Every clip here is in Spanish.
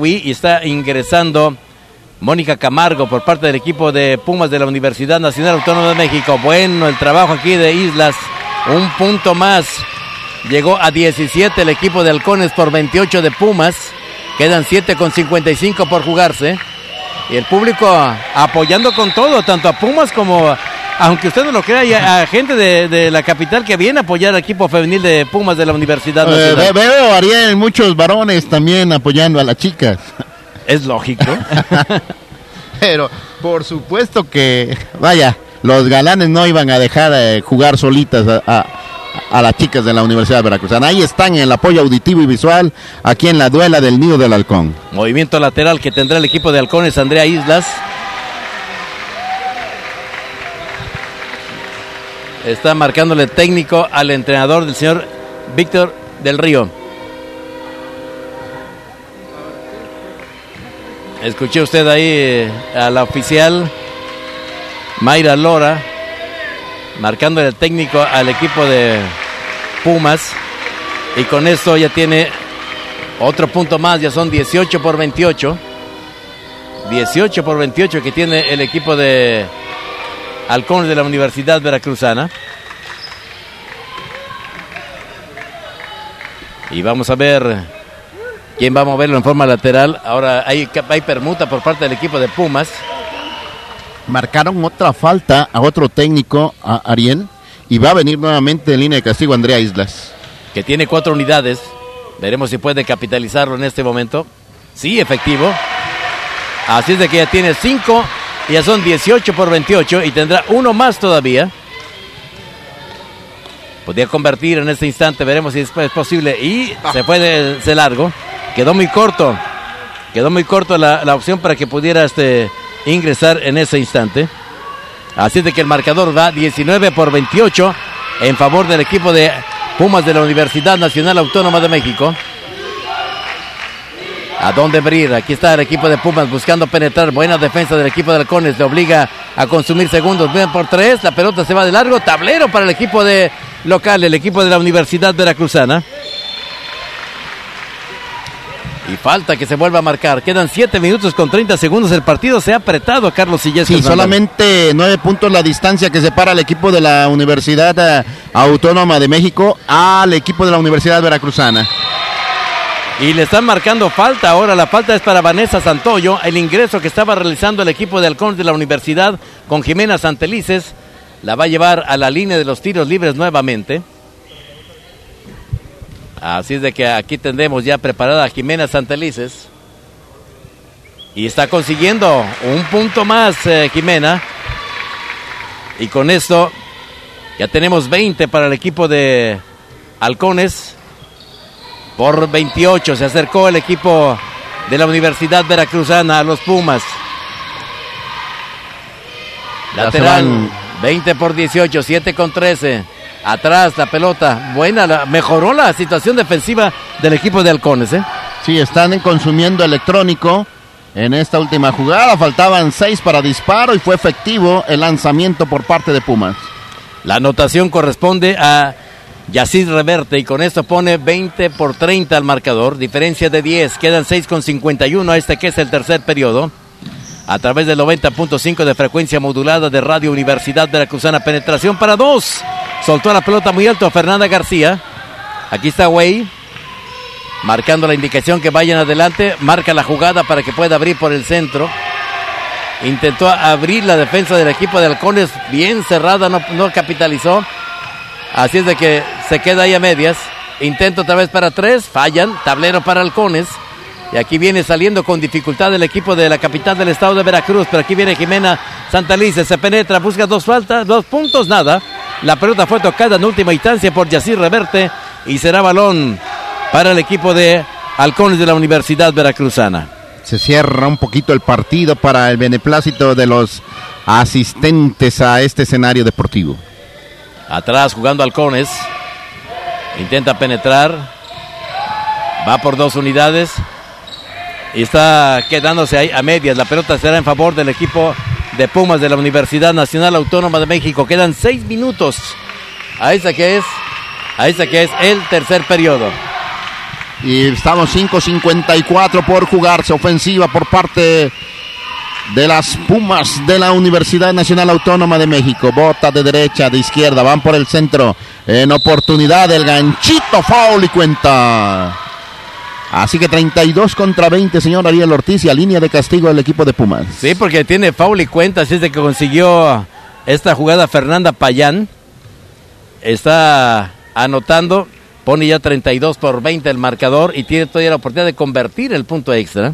Lewi y está ingresando Mónica Camargo por parte del equipo de Pumas de la Universidad Nacional Autónoma de México. Bueno, el trabajo aquí de Islas, un punto más. Llegó a 17 el equipo de Halcones por 28 de Pumas. Quedan 7:55 por jugarse. Y el público apoyando con todo, tanto a Pumas como, aunque usted no lo crea, a gente de la capital que viene a apoyar al equipo femenil de Pumas de la Universidad Nacional. Veo, Ariel, muchos varones también apoyando a las chicas. Es lógico. Pero por supuesto que, vaya, los galanes no iban a dejar jugar solitas a las chicas de la Universidad Veracruzana. Ahí están en el apoyo auditivo y visual, aquí en la duela del Nido del Halcón. Movimiento lateral que tendrá el equipo de Halcones, Andrea Islas. Está marcándole técnico al entrenador del señor Víctor del Río. Escuché usted ahí a la oficial Mayra Lora marcando el técnico al equipo de Pumas, y con esto ya tiene otro punto más, ya son 18-28. 18-28 que tiene el equipo de Halcones de la Universidad Veracruzana. Y vamos a ver quién va a moverlo en forma lateral. Ahora hay permuta por parte del equipo de Pumas. Marcaron otra falta a otro técnico, a Ariel, y va a venir nuevamente en línea de castigo Andrea Islas, que tiene 4 unidades. Veremos si puede capitalizarlo en este momento. Sí, efectivo. Así es de que ya tiene 5, ya son 18-28 y tendrá uno más todavía. Podría convertir en este instante, veremos si es posible. Y se fue de largo. Quedó muy corto la opción para que pudiera ingresar en ese instante. Así es de que el marcador va 19-28 en favor del equipo de Pumas de la Universidad Nacional Autónoma de México. ¿A dónde abrir? Aquí está el equipo de Pumas buscando penetrar. Buena defensa del equipo de Halcones, le obliga a consumir segundos. Bien por 3, la pelota se va de largo. Tablero para el equipo de local, el equipo de la Universidad Veracruzana. Y falta que se vuelva a marcar. Quedan 7 minutos con 30 segundos. El partido se ha apretado, Carlos Illescas. Sí, solamente 9 puntos la distancia que separa al equipo de la Universidad Autónoma de México al equipo de la Universidad Veracruzana. Y le están marcando falta ahora. La falta es para Vanessa Santoyo. El ingreso que estaba realizando el equipo de Halcones de la Universidad con Jimena Santelices la va a llevar a la línea de los tiros libres nuevamente. Así es de que aquí tendremos ya preparada a Jimena Santelices. Y está consiguiendo un punto más Jimena. Y con esto ya tenemos 20 para el equipo de Halcones. Por 28 se acercó el equipo de la Universidad Veracruzana a los Pumas. Lateral, 20-18, 7-13. Atrás la pelota, buena, mejoró la situación defensiva del equipo de Halcones. Sí, están consumiendo electrónico en esta última jugada. Faltaban 6 para disparo y fue efectivo el lanzamiento por parte de Pumas. La anotación corresponde a Yacid Reverte y con esto pone 20-30 al marcador. Diferencia de 10, quedan 6:51 que es el tercer periodo. A través del 90.5 de frecuencia modulada de Radio Universidad Veracruzana. Penetración para 2. Soltó la pelota muy alto a Fernanda García. Aquí está Wey, marcando la indicación que vayan adelante. Marca la jugada para que pueda abrir por el centro. Intentó abrir la defensa del equipo de Halcones. Bien cerrada, no capitalizó. Así es de que se queda ahí a medias. Intento otra vez para 3. Fallan. Tablero para Halcones. Y aquí viene saliendo con dificultad el equipo de la capital del estado de Veracruz. Pero aquí viene Jimena Santelices. Se penetra, busca 2 faltas, 2 puntos, nada. La pelota fue tocada en última instancia por Yacir Reverte. Y será balón para el equipo de Halcones de la Universidad Veracruzana. Se cierra un poquito el partido para el beneplácito de los asistentes a este escenario deportivo. Atrás jugando Halcones. Intenta penetrar. Va por 2 unidades. Y está quedándose ahí a medias. La pelota será en favor del equipo de Pumas de la Universidad Nacional Autónoma de México. Quedan 6 minutos. A esa que es el tercer periodo. Y estamos 5:54 por jugarse. Ofensiva por parte de las Pumas de la Universidad Nacional Autónoma de México. Bota de derecha, de izquierda, van por el centro. En oportunidad, el ganchito, foul y cuenta. Así que 32-20, señor Ariel Ortiz, y a línea de castigo del equipo de Pumas. Sí, porque tiene foul y cuenta, así es de que consiguió esta jugada Fernanda Payán. Está anotando, pone ya 32-20 el marcador y tiene todavía la oportunidad de convertir el punto extra.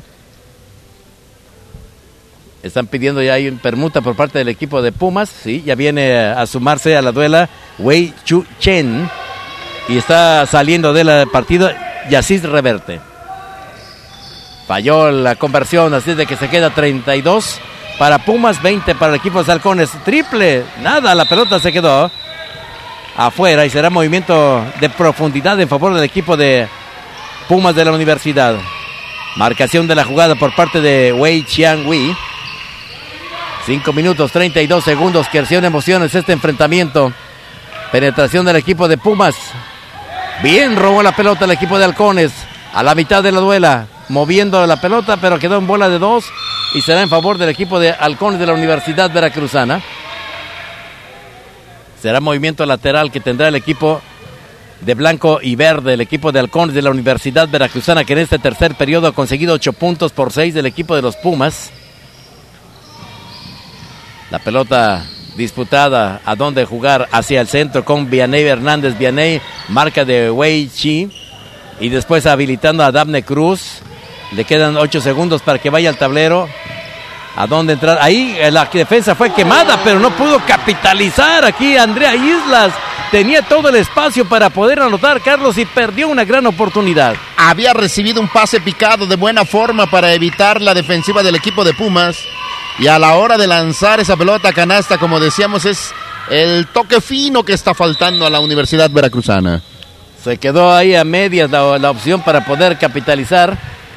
Están pidiendo ya ahí permuta por parte del equipo de Pumas, sí, ya viene a sumarse a la duela Wei Chu Chen y está saliendo de la partida Yacis Reverte. Falló la conversión, así de que se queda 32 para Pumas, 20 para el equipo de los Halcones. Triple, nada, la pelota se quedó afuera y será movimiento de profundidad en favor del equipo de Pumas de la Universidad. Marcación de la jugada por parte de Wei Chiang Wei. 5 minutos 32 segundos, que acción emociones este enfrentamiento. Penetración del equipo de Pumas. Bien robó la pelota el equipo de Halcones a la mitad de la duela, moviendo la pelota, pero quedó en bola de 2 y será en favor del equipo de Halcones de la Universidad Veracruzana. Será movimiento lateral que tendrá el equipo de blanco y verde, el equipo de Halcones de la Universidad Veracruzana, que en este tercer periodo ha conseguido 8 puntos por 6 del equipo de los Pumas. La pelota disputada a dónde jugar, hacia el centro con Vianey Hernández. Vianey, marca de Wei Chi, y después habilitando a Dafne Cruz. Le quedan 8 segundos para que vaya al tablero. ¿A dónde entrar? Ahí la defensa fue quemada, pero no pudo capitalizar aquí Andrea Islas. Tenía todo el espacio para poder anotar, Carlos, y perdió una gran oportunidad. Había recibido un pase picado de buena forma para evitar la defensiva del equipo de Pumas. Y a la hora de lanzar esa pelota a canasta, como decíamos, es el toque fino que está faltando a la Universidad Veracruzana. Se quedó ahí a medias la opción para poder capitalizar.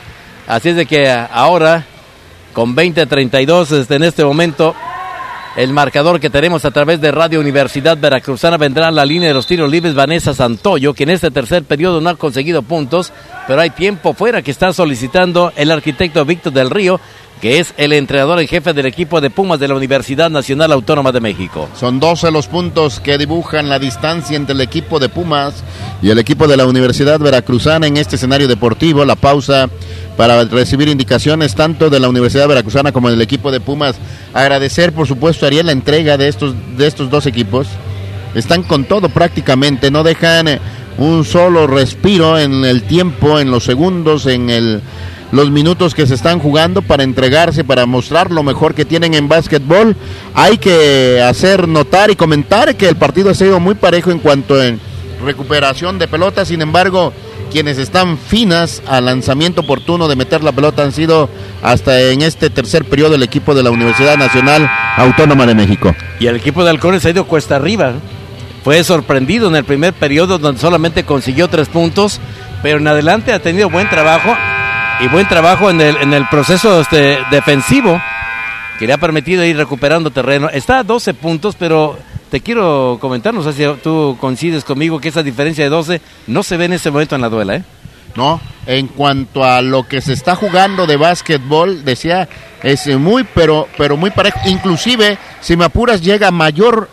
Así es de que ahora, con 20-32 en este momento, el marcador que tenemos a través de Radio Universidad Veracruzana, vendrá a la línea de los tiros libres Vanessa Santoyo, que en este tercer periodo no ha conseguido puntos, pero hay tiempo fuera que está solicitando el arquitecto Víctor del Río, que es el entrenador en jefe del equipo de Pumas de la Universidad Nacional Autónoma de México. Son 12 los puntos que dibujan la distancia entre el equipo de Pumas y el equipo de la Universidad Veracruzana en este escenario deportivo. La pausa para recibir indicaciones tanto de la Universidad Veracruzana como del equipo de Pumas. Agradecer, por supuesto, a Ariel, la entrega de estos dos equipos. Están con todo prácticamente, no dejan un solo respiro en el tiempo, en los segundos, en los minutos que se están jugando para entregarse, para mostrar lo mejor que tienen en básquetbol. Hay que hacer notar y comentar que el partido ha sido muy parejo en cuanto en recuperación de pelota. Sin embargo, quienes están finas al lanzamiento oportuno de meter la pelota han sido hasta en este tercer periodo el equipo de la Universidad Nacional Autónoma de México. Y el equipo de Halcones ha ido cuesta arriba. Fue sorprendido en el primer periodo, donde solamente consiguió 3 puntos, pero en adelante ha tenido buen trabajo. Y buen trabajo en el proceso defensivo, que le ha permitido ir recuperando terreno. Está a 12 puntos, pero te quiero comentar, no sé si tú coincides conmigo, que esa diferencia de 12 no se ve en este momento en la duela, ¿eh? No, en cuanto a lo que se está jugando de básquetbol, decía, es muy, pero muy parejo. Inclusive, si me apuras, llega mayor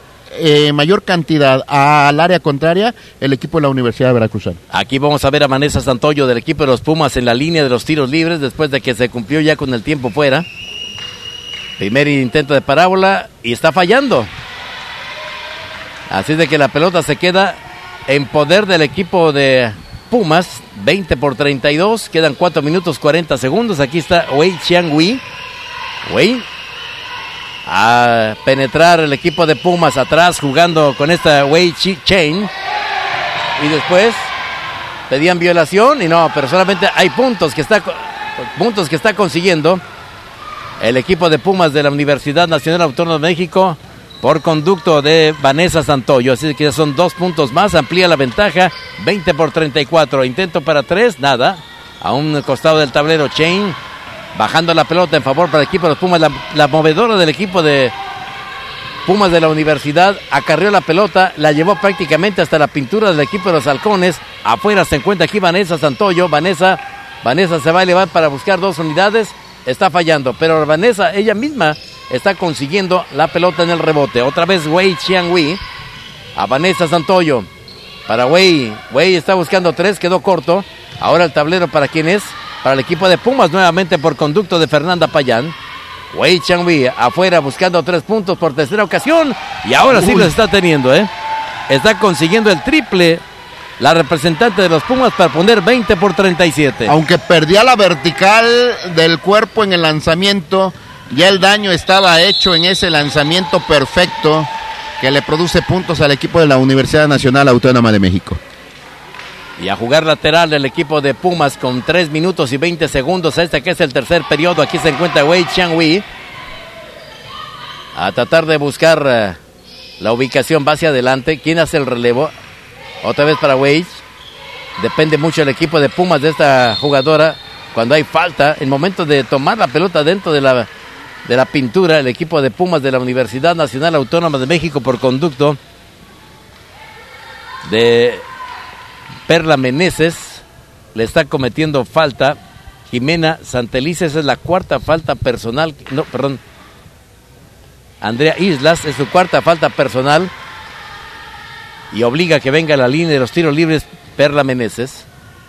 cantidad al área contraria el equipo de la Universidad Veracruzana. Aquí vamos a ver a Vanessa Santoyo del equipo de los Pumas en la línea de los tiros libres después de que se cumplió ya con el tiempo fuera. Primer intento de parábola y está fallando. Así de que la pelota se queda en poder del equipo de Pumas, 20-32, quedan 4 minutos 40 segundos. Aquí está Wei Chiang Wei. Wei a penetrar el equipo de Pumas atrás jugando con esta Wei Chi Chain, y después pedían violación y no, pero solamente hay puntos que está consiguiendo el equipo de Pumas de la Universidad Nacional Autónoma de México por conducto de Vanessa Santoyo. Así que ya son 2 puntos más, amplía la ventaja, 20-34, intento para 3, nada, a un costado del tablero. Chain bajando la pelota en favor para el equipo de los Pumas, la movedora del equipo de Pumas de la Universidad acarreó la pelota, la llevó prácticamente hasta la pintura del equipo de los Halcones. Afuera se encuentra aquí Vanessa Santoyo. Vanessa se va a elevar para buscar 2 unidades. Está fallando, pero Vanessa ella misma está consiguiendo la pelota en el rebote. Otra vez Wei Xianghui a Vanessa Santoyo. Para Wei está buscando 3, quedó corto. Ahora el tablero para quién es, para el equipo de Pumas, nuevamente por conducto de Fernanda Payán. Wei Xianghui afuera buscando 3 puntos por tercera ocasión. Y ahora sí los está teniendo, Está consiguiendo el triple la representante de los Pumas para poner 20 por 37. Aunque perdía la vertical del cuerpo en el lanzamiento, ya el daño estaba hecho en ese lanzamiento perfecto que le produce puntos al equipo de la Universidad Nacional Autónoma de México. Y a jugar lateral el equipo de Pumas con 3 minutos y 20 segundos. Que es el tercer periodo. Aquí se encuentra Wei Xianghui a tratar de buscar la ubicación. Va hacia adelante. ¿Quién hace el relevo? Otra vez para Wei. Depende mucho el equipo de Pumas de esta jugadora. Cuando hay falta, en momento de tomar la pelota dentro de la pintura, el equipo de Pumas de la Universidad Nacional Autónoma de México por conducto de Perla Meneses le está cometiendo falta. Jimena Santelices es la 4ª falta personal. No, perdón. Andrea Islas es su 4ª falta personal. Y obliga a que venga a la línea de los tiros libres Perla Meneses.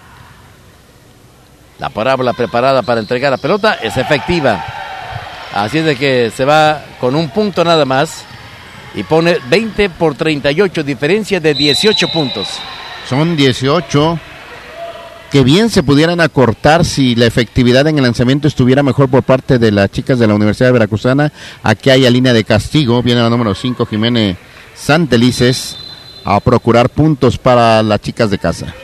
La parábola preparada para entregar la pelota es efectiva. Así es de que se va con 1 punto nada más. Y pone 20 por 38, diferencia de 18 puntos. Son 18 que bien se pudieran acortar si la efectividad en el lanzamiento estuviera mejor por parte de las chicas de la Universidad Veracruzana. Aquí hay línea de castigo, viene la número 5, Jimena Santelices, a procurar puntos para las chicas de casa.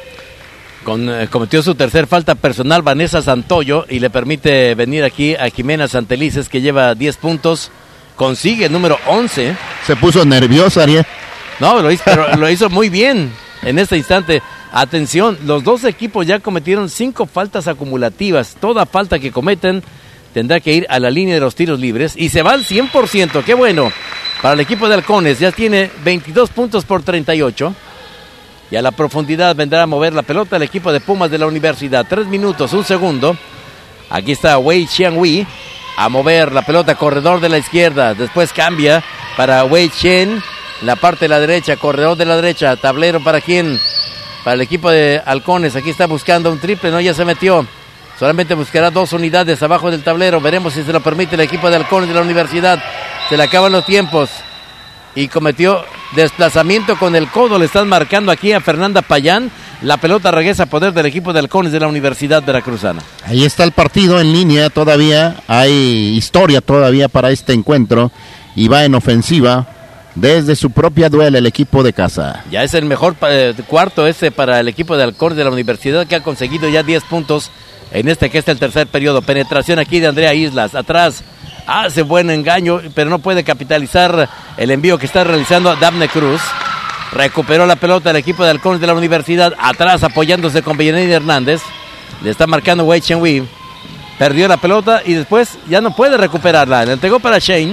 Cometió su tercer falta personal Vanessa Santoyo y le permite venir aquí a Jimena Santelices, que lleva 10 puntos, consigue el número 11. Se puso nerviosa, Ariel. No, pero lo hizo muy bien en este instante. Atención, los 2 equipos ya cometieron 5 faltas acumulativas. Toda falta que cometen tendrá que ir a la línea de los tiros libres y se va al 100%. ¡Qué bueno! Para el equipo de Halcones ya tiene 22 puntos por 38. Y a la profundidad vendrá a mover la pelota el equipo de Pumas de la Universidad. 3 minutos, 1 segundo. Aquí está Wei Xianghui a mover la pelota, corredor de la izquierda. Después cambia para Wei Chen, la parte de la derecha, corredor de la derecha. Tablero para quién, para el equipo de Halcones. Aquí está buscando un triple, no, ya se metió. Solamente buscará 2 unidades abajo del tablero. Veremos si se lo permite el equipo de Halcones de la Universidad. Se le acaban los tiempos. Y cometió desplazamiento con el codo. Le están marcando aquí a Fernanda Payán. La pelota regresa a poder del equipo de Halcones de la Universidad Veracruzana. Ahí está el partido en línea todavía. Hay historia todavía para este encuentro. Y va en ofensiva desde su propia duela el equipo de casa. Ya es el mejor cuarto para el equipo de Halcones de la Universidad, que ha conseguido ya 10 puntos en que es el tercer periodo. Penetración aquí de Andrea Islas. Atrás. Hace buen engaño, pero no puede capitalizar el envío que está realizando Dafne Cruz. Recuperó la pelota el equipo de Halcones de la Universidad. Atrás apoyándose con Villaney Hernández. Le está marcando Wei Chen-Wei. Perdió la pelota y después ya no puede recuperarla. Le entregó para Shane.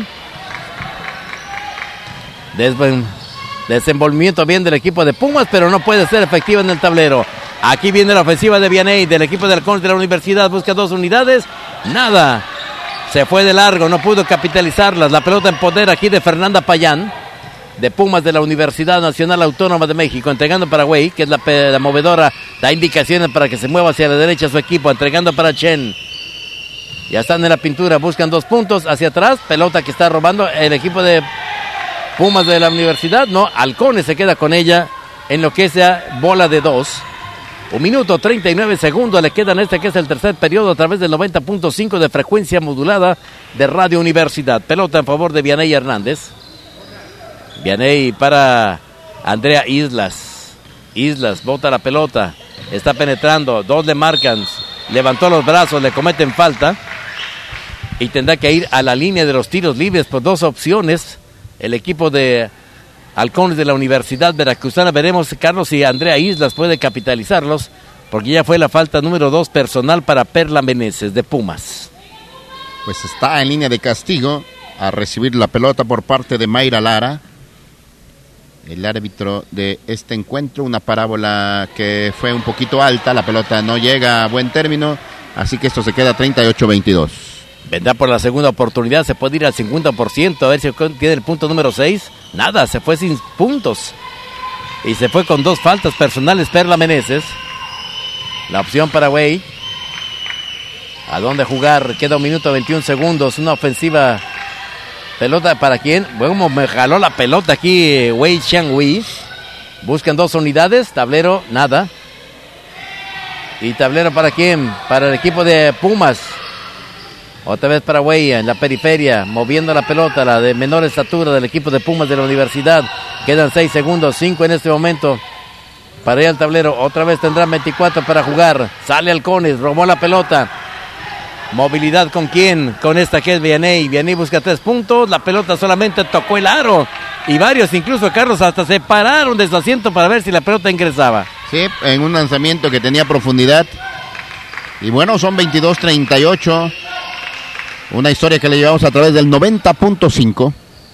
Desenvolvimiento bien del equipo de Pumas, pero no puede ser efectiva en el tablero. Aquí viene la ofensiva de Vianney del equipo de Halcones de la Universidad. Busca 2 unidades. Nada. Se fue de largo, no pudo capitalizarlas. La pelota en poder aquí de Fernanda Payán, de Pumas de la Universidad Nacional Autónoma de México, entregando para Wei, que es la movedora, da indicaciones para que se mueva hacia la derecha su equipo, entregando para Chen. Ya están en la pintura, buscan 2 puntos hacia atrás, pelota que está robando el equipo de Pumas de la Universidad. No, Halcones se queda con ella en lo que es bola de 2. 1 minuto 39 segundos le quedan que es el tercer periodo a través del 90.5 de frecuencia modulada de Radio Universidad. Pelota en favor de Vianney Hernández. Vianney para Andrea Islas. Islas bota la pelota. Está penetrando. 2 le marcan. Levantó los brazos. Le cometen falta. Y tendrá que ir a la línea de los tiros libres por 2 opciones. El equipo de Halcones de la Universidad Veracruzana. Veremos, Carlos, si Andrea Islas puede capitalizarlos, porque ya fue la falta número 2 personal para Perla Meneses de Pumas. Pues está en línea de castigo a recibir la pelota por parte de Mayra Lara, el árbitro de este encuentro. Una parábola que fue un poquito alta, la pelota no llega a buen término, así que esto se queda 38-22. Vendrá por la segunda oportunidad, se puede ir al 50%, a ver si tiene el punto número 6. Nada, se fue sin puntos. Y se fue con 2 faltas personales Perla Meneses. La opción para Wey. ¿A dónde jugar? Queda 1 minuto 21 segundos, una ofensiva. ¿Pelota para quién? Bueno, me jaló la pelota aquí Wei Xianghui. Buscan 2 unidades. Tablero, nada. ¿Y tablero para quién? Para el equipo de Pumas. Otra vez para Wei en la periferia. Moviendo la pelota, la de menor estatura del equipo de Pumas de la universidad. Quedan 6 segundos, 5 en este momento. Para ir al tablero. Otra vez tendrán 24 para jugar. Sale Halcones, robó la pelota. Movilidad con quién, con esta que es Vianney. Vianney busca 3 puntos, la pelota solamente tocó el aro. Y varios, incluso Carlos, hasta se pararon de su asiento para ver si la pelota ingresaba. Sí, en un lanzamiento que tenía profundidad. Y bueno, son 22-38. Una historia que le llevamos a través del 90.5.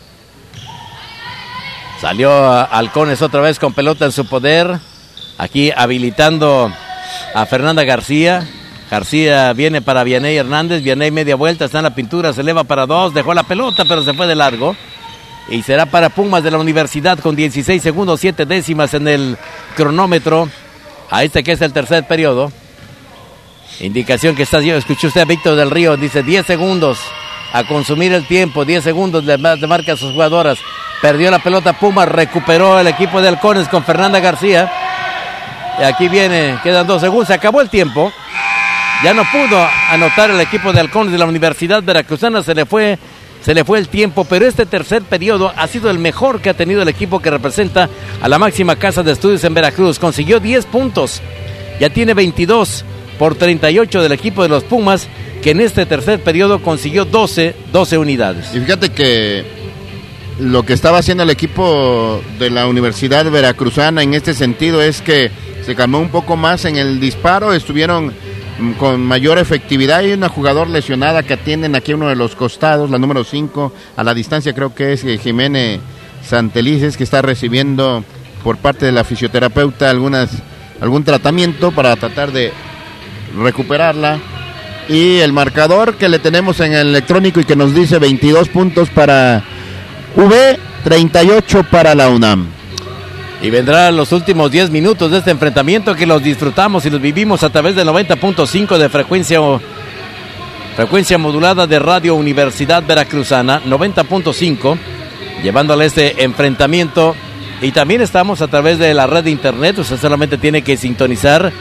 Salió Halcones otra vez con pelota en su poder. Aquí habilitando a Fernanda García. García viene para Vianney Hernández. Vianney media vuelta, está en la pintura, se eleva para 2, dejó la pelota pero se fue de largo. Y será para Pumas de la Universidad con 16 segundos 7 décimas en el cronómetro. A este que es el tercer periodo. Indicación que escuchó usted a Víctor del Río, dice 10 segundos a consumir el tiempo, 10 segundos le marca a sus jugadoras. Perdió la pelota Pumas, recuperó el equipo de Halcones con Fernanda García. Y aquí viene, quedan 2 segundos, se acabó el tiempo. Ya no pudo anotar el equipo de Halcones de la Universidad Veracruzana, se le fue el tiempo, pero este tercer periodo ha sido el mejor que ha tenido el equipo que representa a la máxima casa de estudios en Veracruz. Consiguió 10 puntos, ya tiene 22 por 38 del equipo de los Pumas, que en este tercer periodo consiguió 12 unidades. Y fíjate que lo que estaba haciendo el equipo de la Universidad Veracruzana en este sentido es que se calmó un poco más en el disparo, estuvieron con mayor efectividad. Hay una jugadora lesionada que atienden aquí a uno de los costados, la número 5, a la distancia creo que es Jiménez Santelices, que está recibiendo por parte de la fisioterapeuta algún tratamiento para tratar de recuperarla. Y el marcador que le tenemos en el electrónico y que nos dice 22 puntos para V, 38 para la UNAM. Y vendrán los últimos 10 minutos de este enfrentamiento que los disfrutamos y los vivimos a través del 90.5 de frecuencia modulada de Radio Universidad Veracruzana, 90.5, llevándole este enfrentamiento. Y también estamos a través de la red de internet, usted solamente tiene que sintonizar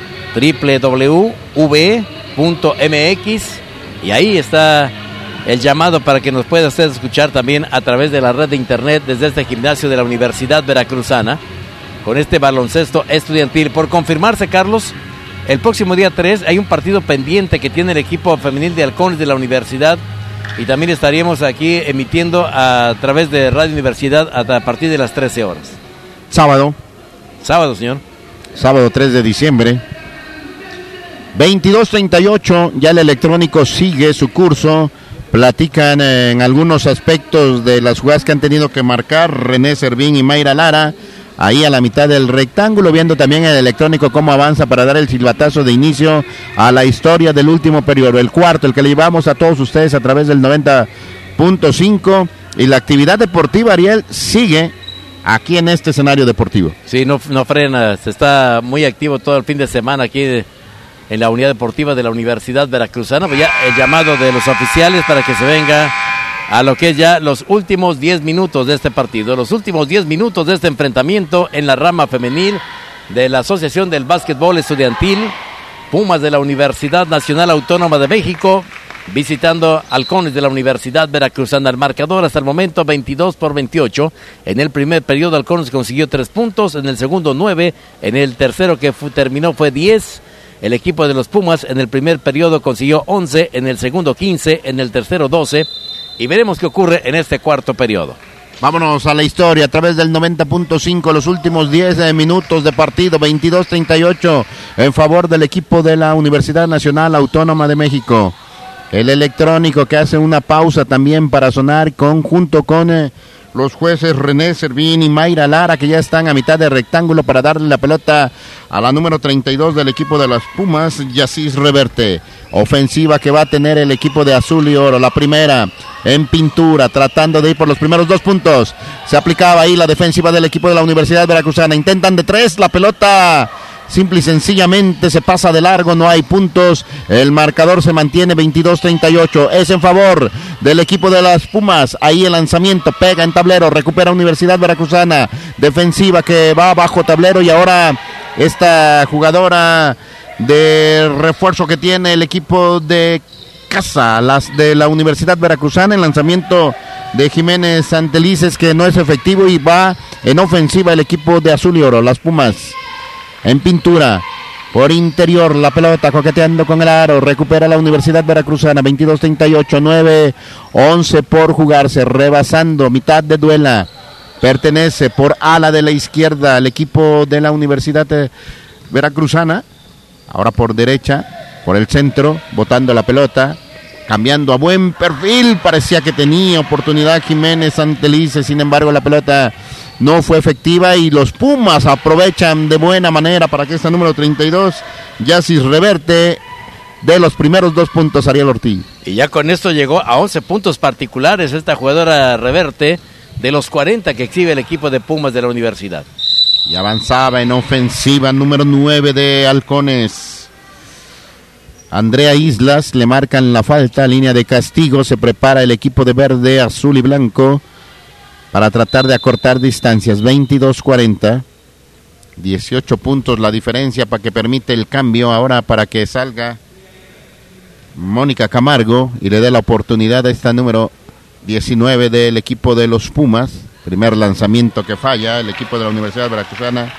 www.v.mx y ahí está el llamado para que nos pueda usted escuchar también a través de la red de internet desde este gimnasio de la Universidad Veracruzana. Con este baloncesto estudiantil. Por confirmarse, Carlos, el próximo día 3 hay un partido pendiente que tiene el equipo femenil de Halcones de la Universidad y también estaríamos aquí emitiendo a través de Radio Universidad a partir de las 13 horas. Sábado, señor. Sábado 3 de diciembre. 22:38, ya el electrónico sigue su curso. Platican en algunos aspectos de las jugadas que han tenido que marcar René Servín y Mayra Lara. Ahí a la mitad del rectángulo, viendo también el electrónico cómo avanza para dar el silbatazo de inicio a la historia del último periodo, el cuarto, el que le llevamos a todos ustedes a través del 90.5. Y la actividad deportiva, Ariel, sigue aquí en este escenario deportivo. Sí, no frena, se está muy activo todo el fin de semana aquí en la unidad deportiva de la Universidad Veracruzana. Pues ya el llamado de los oficiales para que se venga a lo que es ya los últimos 10 minutos de este partido, los últimos 10 minutos de este enfrentamiento en la rama femenil de la Asociación del Básquetbol Estudiantil. Pumas de la Universidad Nacional Autónoma de México visitando Halcones de la Universidad Veracruzana. El marcador hasta el momento 22-28. En el primer periodo Halcones consiguió 3 puntos, en el segundo 9, en el tercero que terminó fue 10. El equipo de los Pumas en el primer periodo consiguió 11, en el segundo 15, en el tercero 12. Y veremos qué ocurre en este cuarto periodo. Vámonos a la historia a través del 90.5, los últimos 10 minutos de partido, 22-38 en favor del equipo de la Universidad Nacional Autónoma de México. El electrónico que hace una pausa también para sonar junto con los jueces René Servín y Mayra Lara, que ya están a mitad de rectángulo para darle la pelota a la número 32 del equipo de las Pumas, Yacis Reverte. Ofensiva que va a tener el equipo de azul y oro. La primera en pintura, tratando de ir por los primeros 2 puntos. Se aplicaba ahí la defensiva del equipo de la Universidad Veracruzana. Intentan de 3, la pelota simple y sencillamente se pasa de largo, no hay puntos. El marcador se mantiene 22-38. Es en favor del equipo de las Pumas. Ahí el lanzamiento pega en tablero, recupera Universidad Veracruzana. Defensiva que va bajo tablero y ahora esta jugadora de refuerzo que tiene el equipo de casa, las de la Universidad Veracruzana. El lanzamiento de Jiménez Santelices que no es efectivo y va en ofensiva el equipo de azul y oro, las Pumas. En pintura, por interior, la pelota coqueteando con el aro, recupera la Universidad Veracruzana, 22-38, 9-11 por jugarse, rebasando mitad de duela, pertenece por ala de la izquierda al equipo de la Universidad Veracruzana, ahora por derecha, por el centro, botando la pelota, cambiando a buen perfil, parecía que tenía oportunidad Jiménez Santelices, sin embargo la pelota no fue efectiva y los Pumas aprovechan de buena manera para que esta número 32, Yacis Reverte, de los primeros 2 puntos Ariel Ortiz. Y ya con esto llegó a 11 puntos particulares esta jugadora Reverte, de los 40 que exhibe el equipo de Pumas de la Universidad. Y avanzaba en ofensiva número 9 de Halcones. Andrea Islas, le marcan la falta, línea de castigo, se prepara el equipo de verde, azul y blanco para tratar de acortar distancias. 22-40, 18 puntos la diferencia para que permite el cambio ahora para que salga Mónica Camargo y le dé la oportunidad a esta número 19 del equipo de los Pumas. Primer lanzamiento que falla el equipo de la Universidad Veracruzana.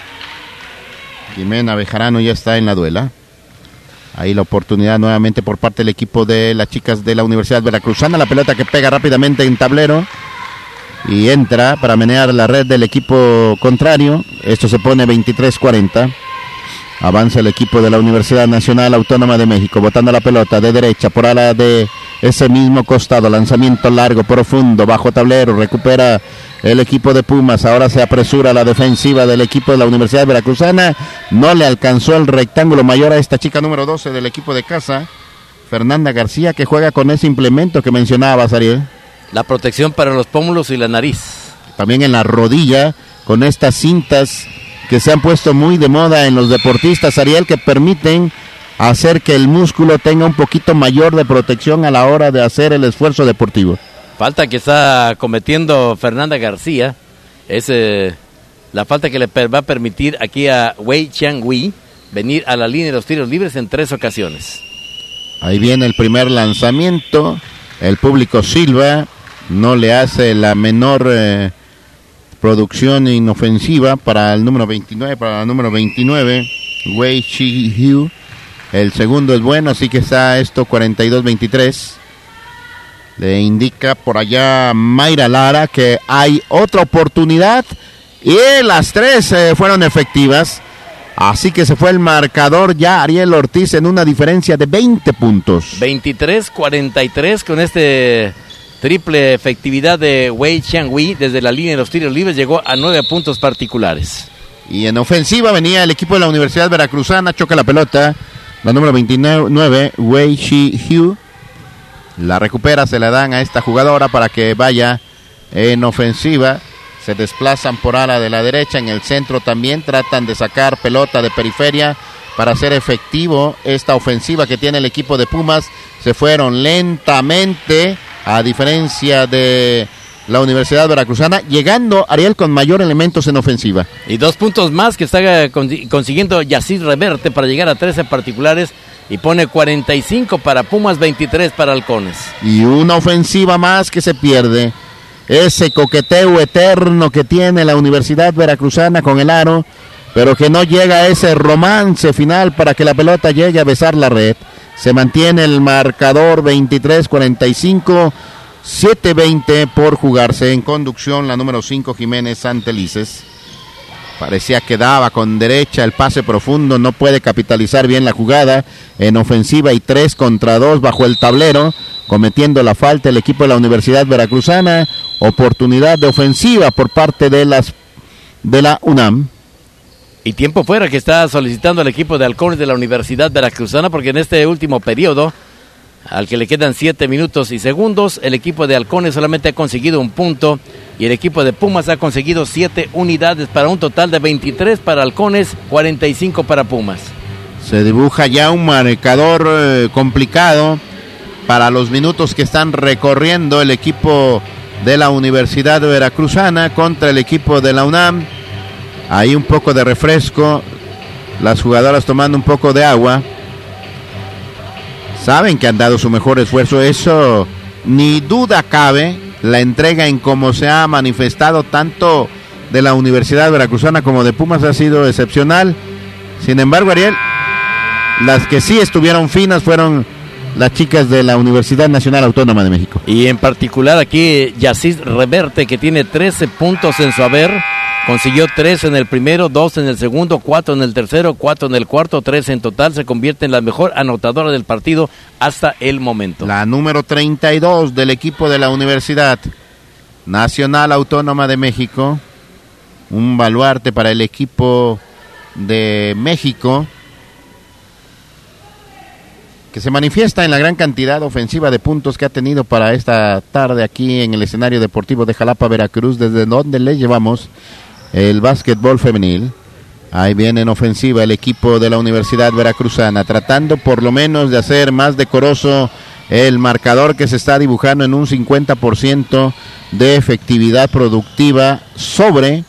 Jimena Bejarano ya está en la duela. Ahí la oportunidad nuevamente por parte del equipo de las chicas de la Universidad Veracruzana. La pelota que pega rápidamente en tablero y entra para menear la red del equipo contrario. Esto se pone 23-40. Avanza el equipo de la Universidad Nacional Autónoma de México, botando la pelota de derecha por ala de ese mismo costado. Lanzamiento largo, profundo, bajo tablero. Recupera el equipo de Pumas. Ahora se apresura la defensiva del equipo de la Universidad Veracruzana. No le alcanzó el rectángulo mayor a esta chica número 12 del equipo de casa, Fernanda García, que juega con ese implemento que mencionabas, Ariel. La protección para los pómulos y la nariz. También en la rodilla, con estas cintas que se han puesto muy de moda en los deportistas, Ariel, que permiten hacer que el músculo tenga un poquito mayor de protección a la hora de hacer el esfuerzo deportivo. Falta que está cometiendo Fernanda García es la falta que le va a permitir aquí a Wei Qianghui venir a la línea de los tiros libres en 3 ocasiones. Ahí viene el primer lanzamiento, el público silba, no le hace la menor producción inofensiva para el número 29, Wei Chi-Hiu. El segundo es bueno, así que está esto 42-23. Le indica por allá Mayra Lara que hay otra oportunidad y las 3 fueron efectivas. Así que se fue el marcador ya Ariel Ortiz en una diferencia de 20 puntos. 23-43 con este triple efectividad de Wei Qianghui desde la línea de los tiros libres, llegó a 9 puntos particulares. Y en ofensiva venía el equipo de la Universidad Veracruzana, choca la pelota, la número 29, Wei Chi-Hiu. La recupera, se la dan a esta jugadora para que vaya en ofensiva. Se desplazan por ala de la derecha, en el centro también tratan de sacar pelota de periferia para hacer efectivo esta ofensiva que tiene el equipo de Pumas. Se fueron lentamente, a diferencia de la Universidad Veracruzana, llegando Ariel con mayor elementos en ofensiva. Y 2 puntos más que está consiguiendo Yacis Reverte para llegar a 13 particulares y pone 45 para Pumas, 23 para Halcones. Y una ofensiva más que se pierde. Ese coqueteo eterno que tiene la Universidad Veracruzana con el aro, pero que no llega a ese romance final para que la pelota llegue a besar la red. Se mantiene el marcador 23-45, 7-20 por jugarse. En conducción la número 5, Jiménez Santelices. Parecía que daba con derecha el pase profundo, no puede capitalizar bien la jugada. En ofensiva y 3 contra 2 bajo el tablero, cometiendo la falta el equipo de la Universidad Veracruzana. Oportunidad de ofensiva por parte de la UNAM. Y tiempo fuera que está solicitando el equipo de Halcones de la Universidad Veracruzana, porque en este último periodo, al que le quedan 7 minutos y segundos, el equipo de Halcones solamente ha conseguido 1 punto y el equipo de Pumas ha conseguido 7 unidades para un total de 23 para Halcones, 45 para Pumas. Se dibuja ya un marcador complicado para los minutos que están recorriendo el equipo de la Universidad Veracruzana contra el equipo de la UNAM. Ahí un poco de refresco, las jugadoras tomando un poco de agua. Saben que han dado su mejor esfuerzo, eso ni duda cabe. La entrega en cómo se ha manifestado tanto de la Universidad Veracruzana como de Pumas ha sido excepcional. Sin embargo, Ariel, las que sí estuvieron finas fueron las chicas de la Universidad Nacional Autónoma de México. Y en particular aquí Yacid Reverte, que tiene 13 puntos en su haber. Consiguió 3 en el primero, 2 en el segundo, 4 en el tercero, 4 en el cuarto, 3 en total. Se convierte en la mejor anotadora del partido hasta el momento. La número 32 del equipo de la Universidad Nacional Autónoma de México. Un baluarte para el equipo de México, que se manifiesta en la gran cantidad ofensiva de puntos que ha tenido para esta tarde aquí en el escenario deportivo de Jalapa, Veracruz, desde donde le llevamos el básquetbol femenil. Ahí viene en ofensiva el equipo de la Universidad Veracruzana, tratando por lo menos de hacer más decoroso el marcador, que se está dibujando en un 50% de efectividad productiva sobre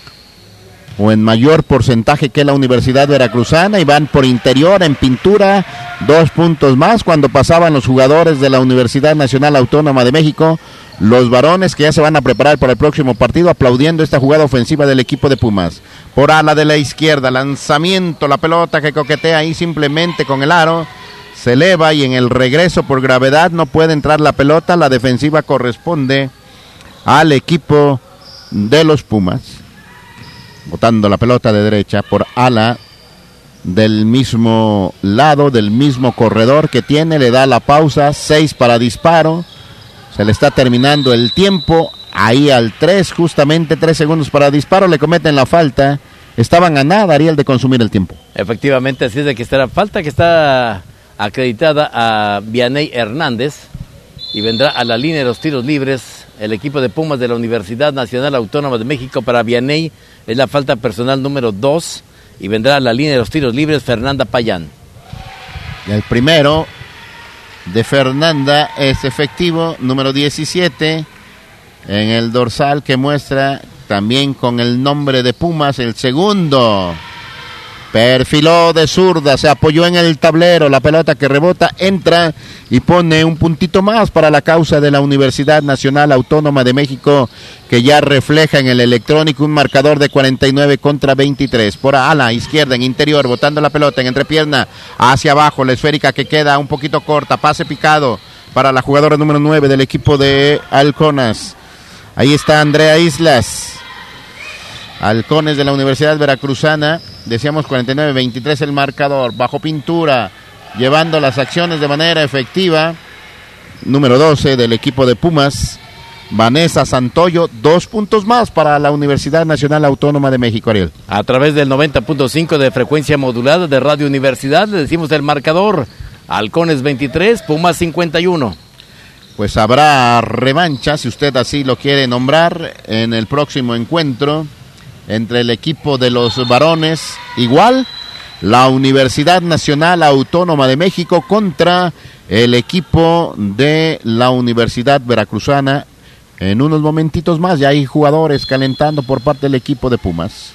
o en mayor porcentaje que la Universidad Veracruzana, y van por interior en pintura 2 puntos más cuando pasaban los jugadores de la Universidad Nacional Autónoma de México, los varones que ya se van a preparar para el próximo partido, aplaudiendo esta jugada ofensiva del equipo de Pumas. Por ala de la izquierda, lanzamiento, la pelota que coquetea ahí simplemente con el aro, se eleva y en el regreso por gravedad no puede entrar la pelota. La defensiva corresponde al equipo de los Pumas, botando la pelota de derecha por ala del mismo lado, del mismo corredor que tiene, le da la pausa, 6 para disparo, se le está terminando el tiempo, ahí al 3, justamente 3 segundos para disparo, le cometen la falta, estaban a nada, Ariel, de consumir el tiempo. Efectivamente, así es de que está la falta que está acreditada a Vianey Hernández, y vendrá a la línea de los tiros libres el equipo de Pumas de la Universidad Nacional Autónoma de México. Para Vianey es la falta personal número 2, y vendrá a la línea de los tiros libres Fernanda Payán. Y el primero de Fernanda es efectivo, número 17, en el dorsal que muestra también con el nombre de Pumas. El segundo perfiló de zurda, se apoyó en el tablero, la pelota que rebota entra y pone un puntito más para la causa de la Universidad Nacional Autónoma de México, que ya refleja en el electrónico un marcador de 49 contra 23. Por ala izquierda en interior, botando la pelota en entrepierna hacia abajo, la esférica que queda un poquito corta, pase picado para la jugadora número 9 del equipo de Halcones. Ahí está Andrea Islas. Halcones de la Universidad Veracruzana, decíamos 49-23 el marcador, bajo pintura, llevando las acciones de manera efectiva, número 12 del equipo de Pumas, Vanessa Santoyo. 2 puntos más para la Universidad Nacional Autónoma de México, Ariel. A través del 90.5 de frecuencia modulada de Radio Universidad le decimos el marcador: Halcones 23, Pumas 51. Pues habrá revancha, si usted así lo quiere nombrar, en el próximo encuentro entre el equipo de los varones, igual la Universidad Nacional Autónoma de México contra el equipo de la Universidad Veracruzana. En unos momentitos más ya hay jugadores calentando por parte del equipo de Pumas,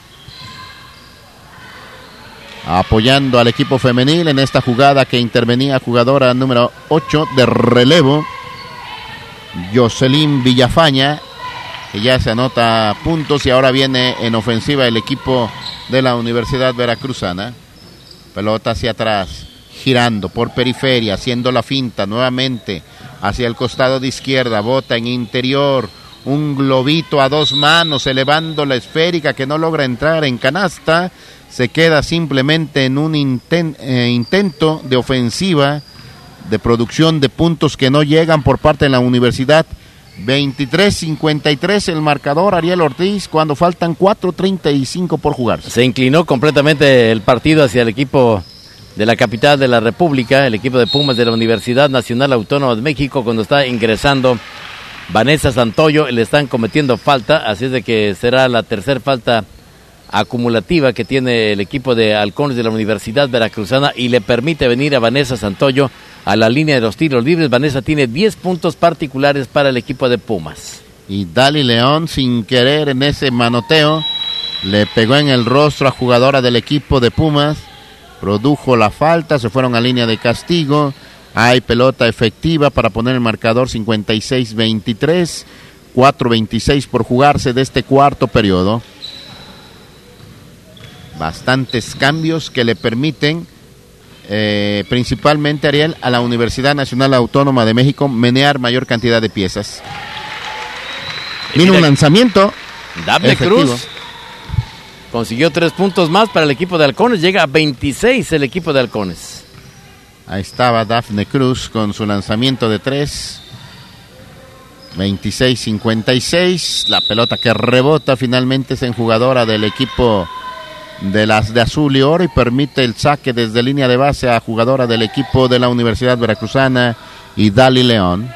apoyando al equipo femenil en esta jugada que intervenía jugadora número 8 de relevo, Jocelyn Villafaña, que ya se anota puntos, y ahora viene en ofensiva el equipo de la Universidad Veracruzana. Pelota hacia atrás, girando por periferia, haciendo la finta nuevamente hacia el costado de izquierda, bota en interior, un globito a 2 manos elevando la esférica que no logra entrar en canasta. Se queda simplemente en un intento de ofensiva, de producción de puntos que no llegan por parte de la Universidad. 23-53 el marcador, Ariel Ortiz, cuando faltan 4:35 por jugar. Se inclinó completamente el partido hacia el equipo de la capital de la República, el equipo de Pumas de la Universidad Nacional Autónoma de México, cuando está ingresando Vanessa Santoyo. Le están cometiendo falta, así es de que será la tercera falta acumulativa que tiene el equipo de Halcones de la Universidad Veracruzana y le permite venir a Vanessa Santoyo a la línea de los tiros libres. Vanessa tiene 10 puntos particulares para el equipo de Pumas. Y Dali León, sin querer en ese manoteo, le pegó en el rostro a jugadora del equipo de Pumas, produjo la falta, se fueron a línea de castigo. Hay pelota efectiva para poner el marcador 56-23, 4:26 por jugarse de este cuarto periodo. Bastantes cambios que le permiten, principalmente, Ariel, a la Universidad Nacional Autónoma de México menear mayor cantidad de piezas. Vino un lanzamiento. Dafne Cruz consiguió 3 puntos más para el equipo de Halcones, llega a 26 el equipo de Halcones. Ahí estaba Dafne Cruz con su lanzamiento de 3. 26-56, la pelota que rebota finalmente es en jugadora del equipo de las de azul y oro y permite el saque desde línea de base a jugadora del equipo de la Universidad Veracruzana y Dali León.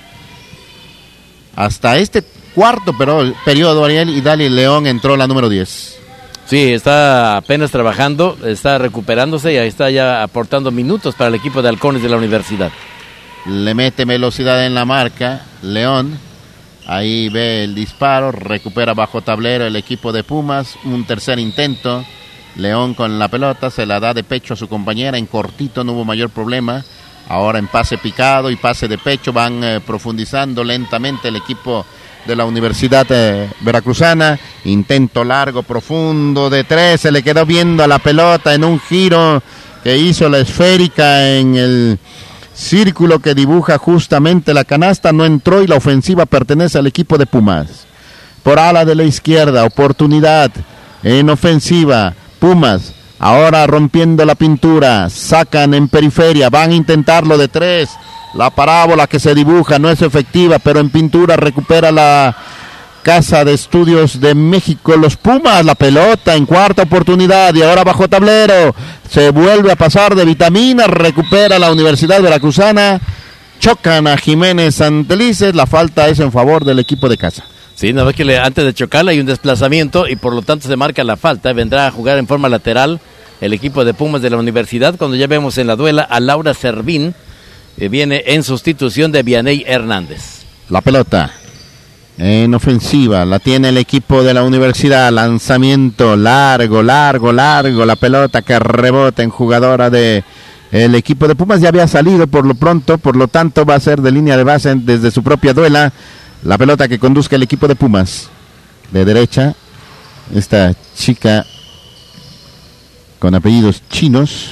Hasta este cuarto periodo, Ariel, y Dali León entró la número 10. Sí, está apenas trabajando, está recuperándose y ahí está ya aportando minutos para el equipo de Halcones de la Universidad. Le mete velocidad en la marca León. Ahí ve el disparo, recupera bajo tablero el equipo de Pumas, un tercer intento. León con la pelota, se la da de pecho a su compañera, en cortito, no hubo mayor problema. Ahora en pase picado y pase de pecho van profundizando lentamente el equipo de la Universidad Veracruzana. Intento largo, profundo de 3, se le quedó viendo a la pelota en un giro que hizo la esférica en el círculo que dibuja justamente la canasta, no entró y la ofensiva pertenece al equipo de Pumas. Por ala de la izquierda, oportunidad en ofensiva, Pumas, ahora rompiendo la pintura, sacan en periferia, van a intentarlo de 3, la parábola que se dibuja no es efectiva, pero en pintura recupera la Casa de Estudios de México, los Pumas, la pelota en cuarta oportunidad y ahora bajo tablero, se vuelve a pasar de vitamina, recupera la Universidad Veracruzana, chocan a Jiménez Santelices, la falta es en favor del equipo de casa. Sí, no, que antes de chocarle hay un desplazamiento y por lo tanto se marca la falta, vendrá a jugar en forma lateral el equipo de Pumas de la Universidad, cuando ya vemos en la duela a Laura Servín, viene en sustitución de Vianey Hernández. La pelota en ofensiva, la tiene el equipo de la Universidad, lanzamiento largo, la pelota que rebota en jugadora de el equipo de Pumas, ya había salido por lo pronto, por lo tanto va a ser de línea de base desde su propia duela, la pelota que conduzca el equipo de Pumas, de derecha, esta chica con apellidos chinos,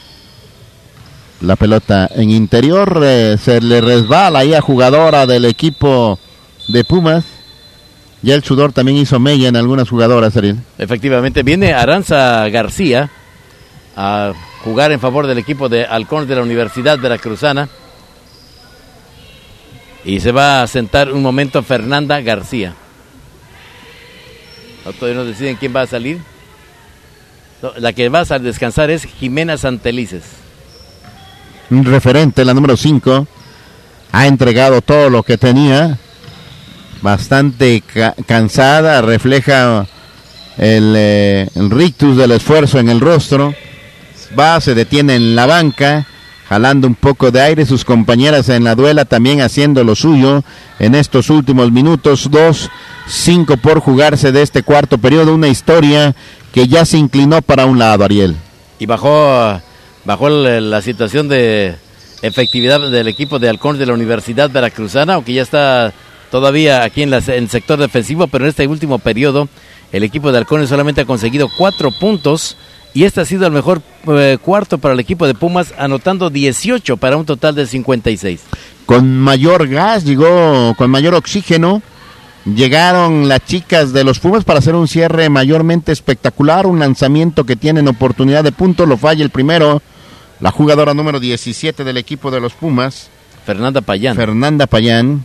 la pelota en interior, se le resbala ahí a jugadora del equipo de Pumas. Ya el sudor también hizo mella en algunas jugadoras, Ariel. Efectivamente, viene Aranza García a jugar en favor del equipo de Halcones de la Universidad Veracruzana. Y se va a sentar un momento Fernanda García. Todavía no deciden quién va a salir. La que va a descansar es Jimena Santelices. Un referente, la número 5. Ha entregado todo lo que tenía. Bastante cansada, refleja el rictus del esfuerzo en el rostro. Se detiene en la banca, jalando un poco de aire. Sus compañeras en la duela también haciendo lo suyo en estos últimos minutos. 2-5 por jugarse de este cuarto periodo. Una historia que ya se inclinó para un lado, Ariel. Y bajó la situación de efectividad del equipo de Halcones de la Universidad Veracruzana, aunque ya está todavía aquí en el sector defensivo, pero en este último periodo el equipo de Halcones solamente ha conseguido 4 puntos y este ha sido el mejor cuarto para el equipo de Pumas, anotando 18 para un total de 56. Con mayor gas, llegó con mayor oxígeno Llegaron las chicas de los Pumas para hacer un cierre mayormente espectacular, un lanzamiento que tienen oportunidad de punto, lo falla el primero, la jugadora número 17 del equipo de los Pumas, Fernanda Payán.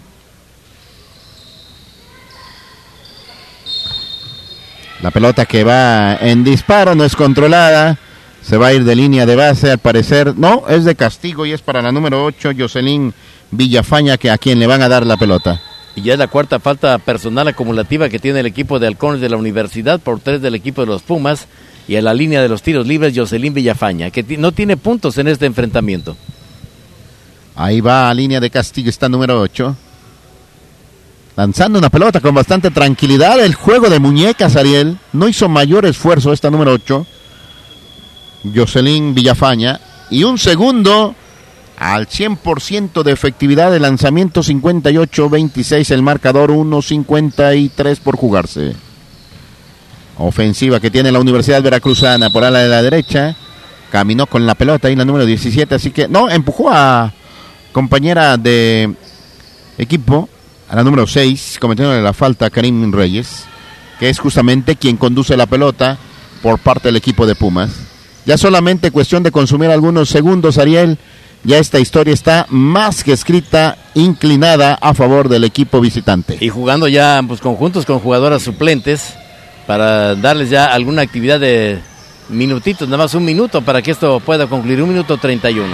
La pelota que va en disparo no es controlada, se va a ir de línea de base, al parecer, no, es de castigo y es para la número 8, Jocelyn Villafaña, que a quien le van a dar la pelota. Y ya es la cuarta falta personal acumulativa que tiene el equipo de Halcones de la Universidad por 3 del equipo de los Pumas. Y en la línea de los tiros libres, Jocelyn Villafaña, que no tiene puntos en este enfrentamiento. Ahí va a línea de castigo, está número 8. Lanzando una pelota con bastante tranquilidad. El juego de muñecas, Ariel. No hizo mayor esfuerzo esta número 8. Jocelyn Villafaña. Y un segundo al 100% de efectividad de lanzamiento, 58-26 el marcador, 1:53 por jugarse. Ofensiva que tiene la Universidad Veracruzana por ala de la derecha. Caminó con la pelota ahí la número 17, así que no, empujó a compañera de equipo, a la número 6, cometiéndole la falta a Karim Reyes, que es justamente quien conduce la pelota por parte del equipo de Pumas. Ya solamente cuestión de consumir algunos segundos, Ariel. Ya esta historia está más que escrita, inclinada a favor del equipo visitante. Y jugando ya ambos conjuntos con jugadoras suplentes para darles ya alguna actividad de minutitos, nada más un minuto para que esto pueda concluir, 1:31.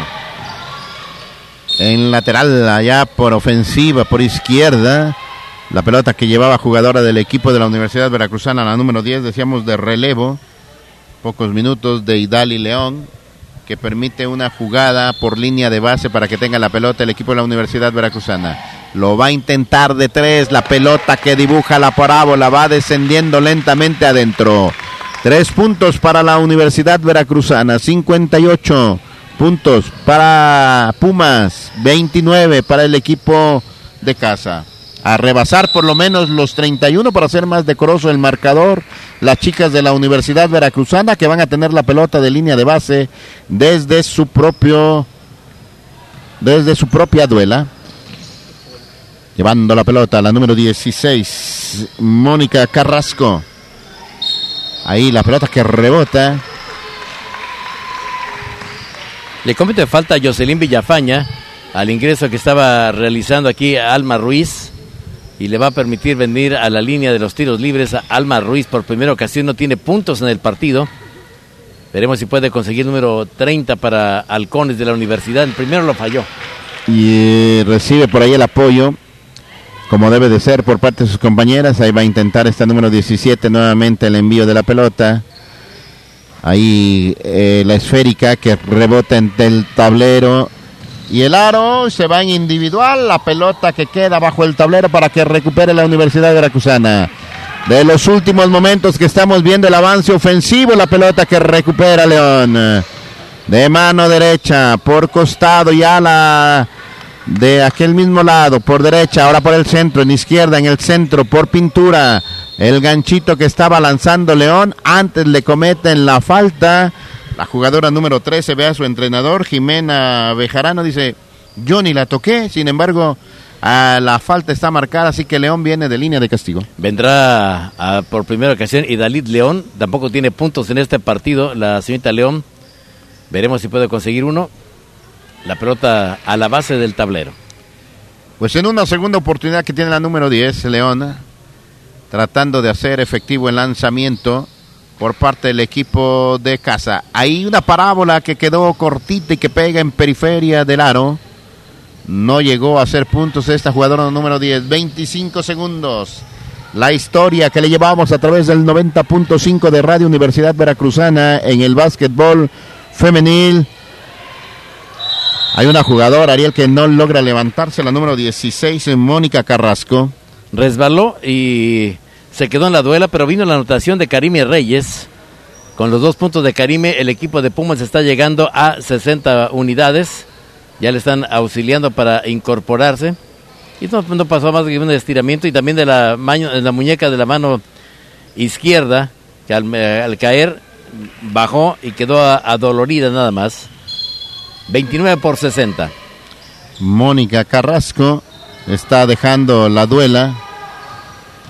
En lateral, allá por ofensiva, por izquierda, la pelota que llevaba jugadora del equipo de la Universidad Veracruzana, la número 10, decíamos de relevo, pocos minutos de Idali León, que permite una jugada por línea de base para que tenga la pelota el equipo de la Universidad Veracruzana. Lo va a intentar de 3, la pelota que dibuja la parábola va descendiendo lentamente adentro. 3 puntos para la Universidad Veracruzana, 58 puntos para Pumas, 29 para el equipo de casa. A rebasar por lo menos los 31 para ser más decoroso el marcador las chicas de la Universidad Veracruzana, que van a tener la pelota de línea de base desde su propia duela. Llevando la pelota a la número 16, Mónica Carrasco. Ahí la pelota que rebota. Le comete falta a Jocelyn Villafaña al ingreso que estaba realizando aquí a Alma Ruiz. Y le va a permitir venir a la línea de los tiros libres a Alma Ruiz. Por primera ocasión no tiene puntos en el partido. Veremos si puede conseguir el número 30 para Halcones de la Universidad. El primero lo falló. Y recibe por ahí el apoyo, como debe de ser, por parte de sus compañeras. Ahí va a intentar esta número 17 nuevamente el envío de la pelota. Ahí la esférica que rebota entre el tablero y el aro, se va en individual, la pelota que queda bajo el tablero para que recupere la Universidad Veracruzana. De los últimos momentos que estamos viendo el avance ofensivo, la pelota que recupera León. De mano derecha, por costado y ala de aquel mismo lado, por derecha, ahora por el centro, en izquierda, en el centro, por Pintura. El ganchito que estaba lanzando León, antes le cometen la falta. La jugadora número 13 ve a su entrenador, Jimena Bejarano, dice, yo ni la toqué, sin embargo, la falta está marcada, así que León viene de línea de castigo. Vendrá por primera ocasión Idalit León, tampoco tiene puntos en este partido, la señorita León, veremos si puede conseguir uno. La pelota a la base del tablero. Pues en una segunda oportunidad que tiene la número 10, León, tratando de hacer efectivo el lanzamiento por parte del equipo de casa. Hay una parábola que quedó cortita y que pega en periferia del aro. No llegó a hacer puntos esta jugadora número 10. 25 segundos. La historia que le llevamos a través del 90.5 de Radio Universidad Veracruzana en el básquetbol femenil. Hay una jugadora, Ariel, que no logra levantarse, la número 16, Mónica Carrasco. Resbaló y se quedó en la duela, pero vino la anotación de Karime Reyes. Con los 2 puntos de Karime, el equipo de Pumas está llegando a 60 unidades. Ya le están auxiliando para incorporarse. Y no pasó más que un estiramiento y también de la muñeca de la mano izquierda, que al caer bajó y quedó adolorida nada más. 29-60. Mónica Carrasco está dejando la duela.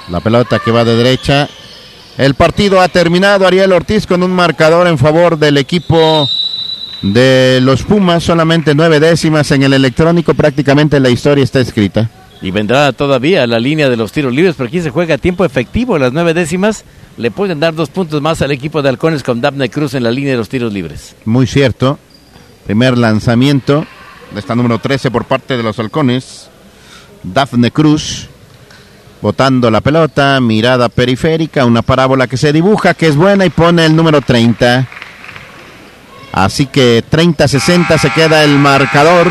La pelota que va de derecha. El partido ha terminado, Ariel Ortiz, con un marcador en favor del equipo de los Pumas. Solamente 9 décimas en el electrónico. Prácticamente la historia está escrita. Y vendrá todavía la línea de los tiros libres, pero aquí se juega a tiempo efectivo. Las 9 décimas le pueden dar 2 puntos más al equipo de Halcones con Dafne Cruz en la línea de los tiros libres. Muy cierto. Primer lanzamiento de esta número 13 por parte de los Halcones. Dafne Cruz botando la pelota, mirada periférica, una parábola que se dibuja, que es buena, y pone el número 30. Así que 30-60 se queda el marcador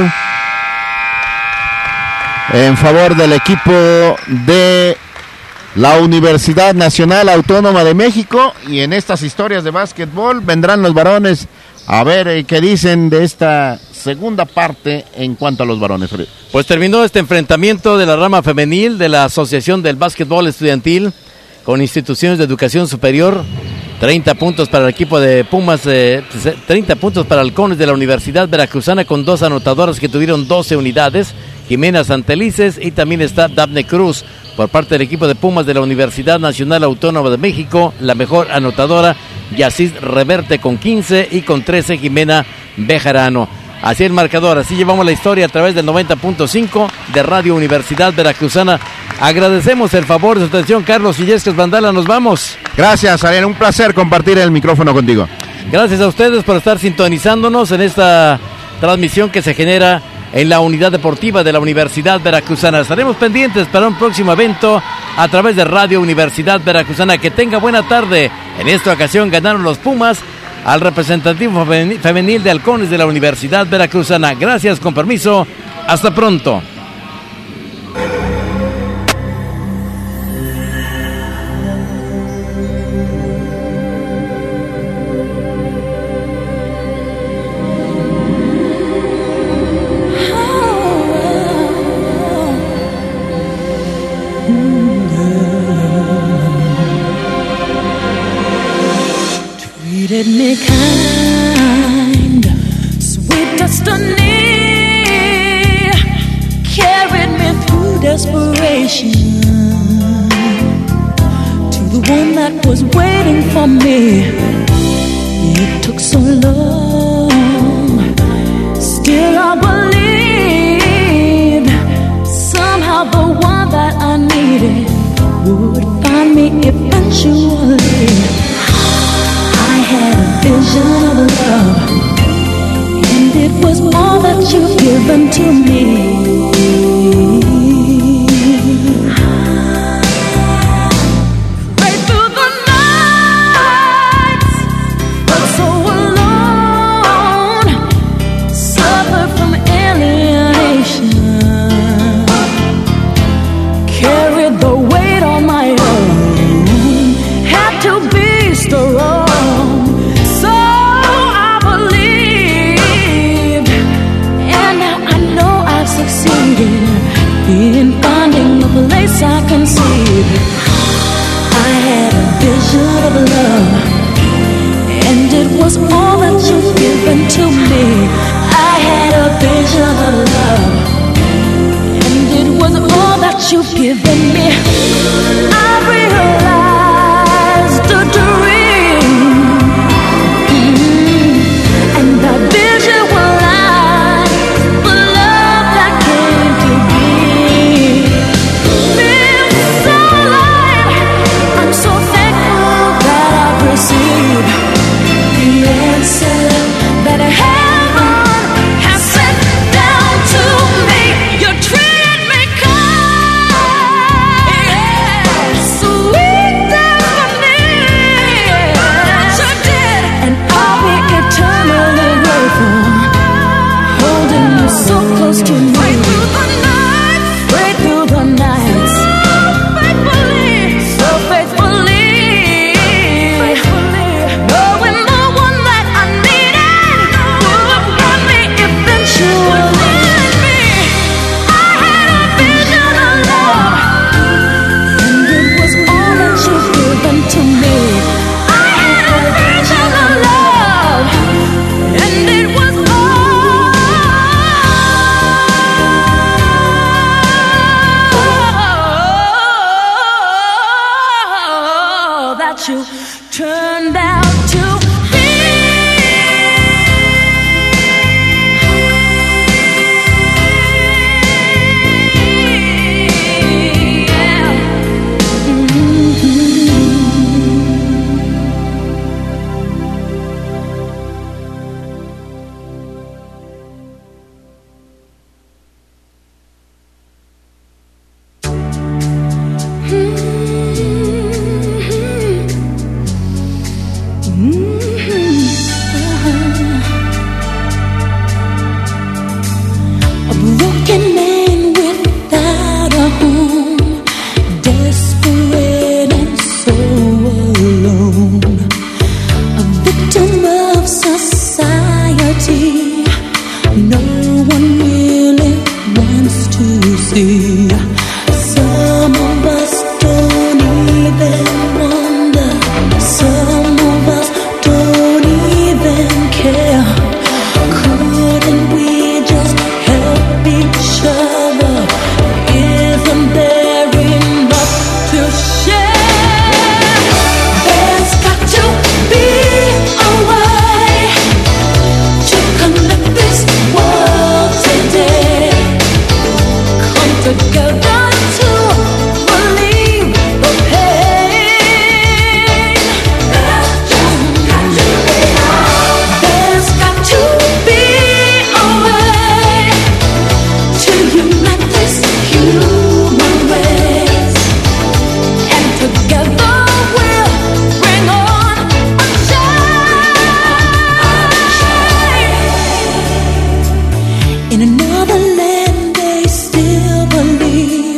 en favor del equipo de la Universidad Nacional Autónoma de México. Y en estas historias de básquetbol vendrán los varones a ver qué dicen de esta segunda parte en cuanto a los varones. Pues terminó este enfrentamiento de la rama femenil de la Asociación del Básquetbol Estudiantil con instituciones de educación superior. 30 puntos para el equipo de Pumas, 30 puntos para Halcones de la Universidad Veracruzana, con 2 anotadoras que tuvieron 12 unidades, Jimena Santelices, y también está Dafne Cruz por parte del equipo de Pumas de la Universidad Nacional Autónoma de México. La mejor anotadora, Yacis Reverte, con 15, y con 13 Jimena Bejarano. Así el marcador, así llevamos la historia a través del 90.5 de Radio Universidad Veracruzana. Agradecemos el favor de su atención, Carlos Illescas Vandala, nos vamos. Gracias, Ariel, un placer compartir el micrófono contigo. Gracias a ustedes por estar sintonizándonos en esta transmisión que se genera en la unidad deportiva de la Universidad Veracruzana. Estaremos pendientes para un próximo evento a través de Radio Universidad Veracruzana. Que tenga buena tarde. En esta ocasión ganaron los Pumas al representativo femenil de Halcones de la Universidad Veracruzana. Gracias, con permiso, hasta pronto. Treated me kind, sweet destiny, carried me through desperation to the one that was waiting for me. It took so long, still I believed somehow the one that I needed would find me eventually. I had a vision of love, and it was all that you've given to me. Right through the nights, felt so alone, suffered from alienation, carried the weight on my own, had to be strong. In finding a place I can see, I had a vision of love, and it was all that you've given to me. I had a vision of love, and it was all that you've given me. I realized a dream, and that vision was that heaven has sent down to me. You treated me kind. what you turned out to be. In another land they still believe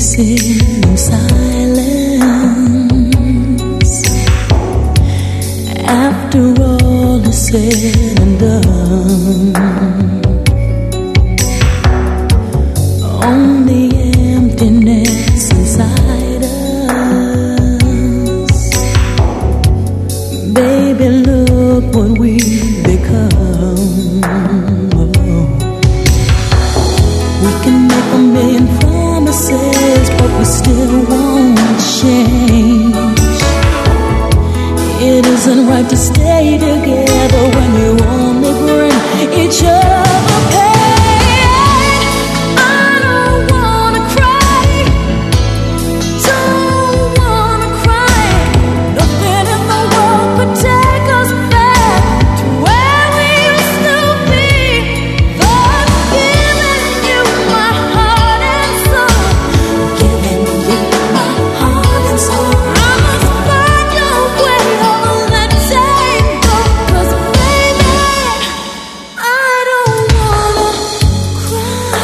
listen in silence. After all is said and done, only emptiness inside us. Baby, look what we've become. We can make a million promises, but we still won't change. It isn't right to stay together when you only bring each other pain. I don't wanna cry, don't wanna cry. Nothing in the world could take us back to where we used to be. But giving you my heart and soul, giving you my heart and soul. I must find your way over that tango, 'cause baby, I don't wanna cry.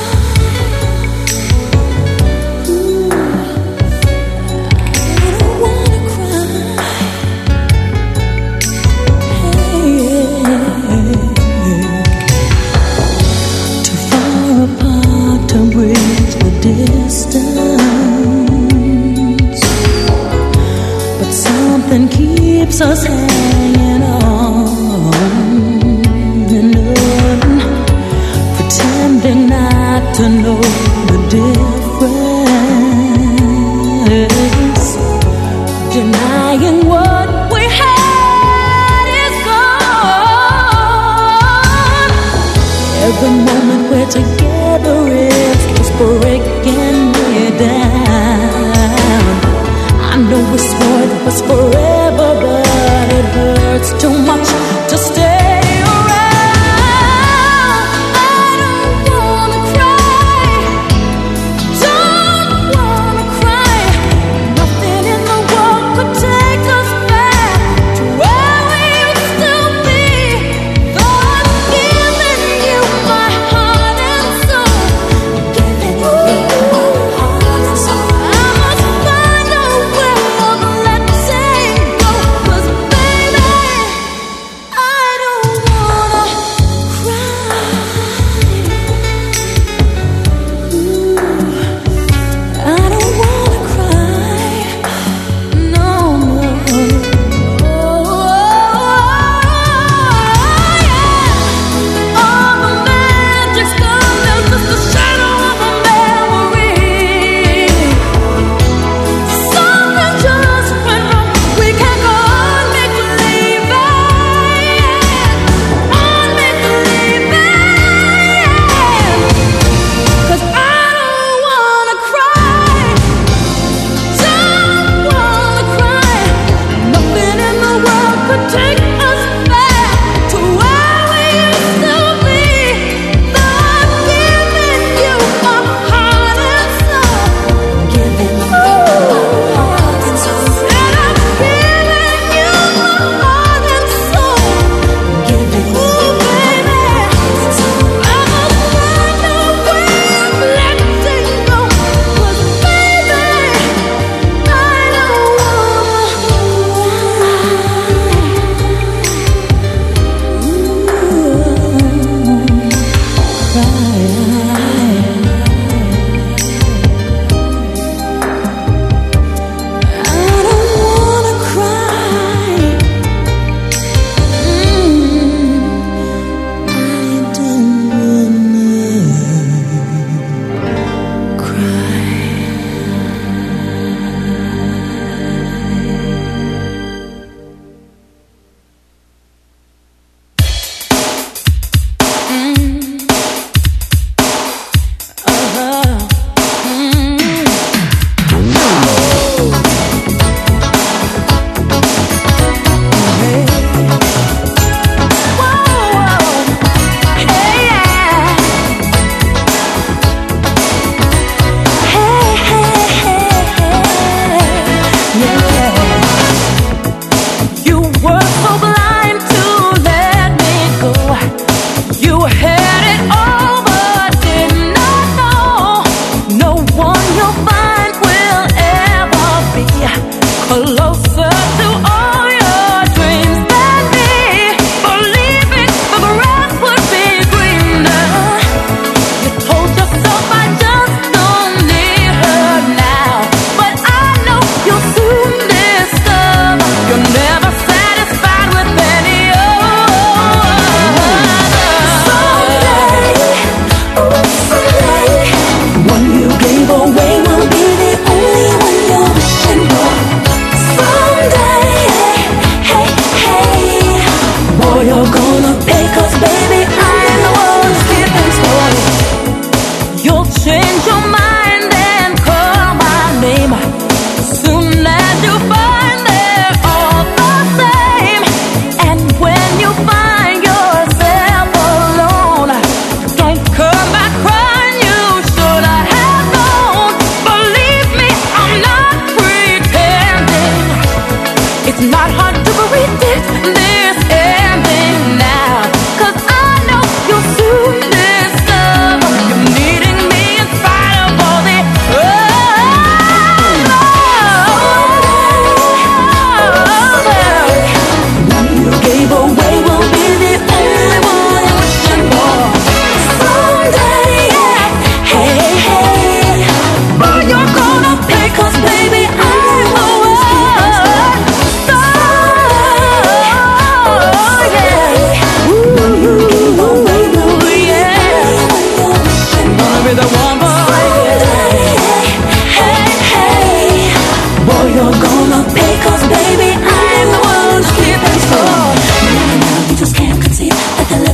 Ooh, I don't wanna cry. Too far apart to bridge the distance, but something keeps us hanging on and on, pretending not to know the difference, denying what we had is gone. Every moment we're together is just breaking me down. I know we swore it was forever, but it hurts too much to stay around. I don't wanna cry, don't wanna cry. Nothing in the world could take us back to where we used to be. But giving you my heart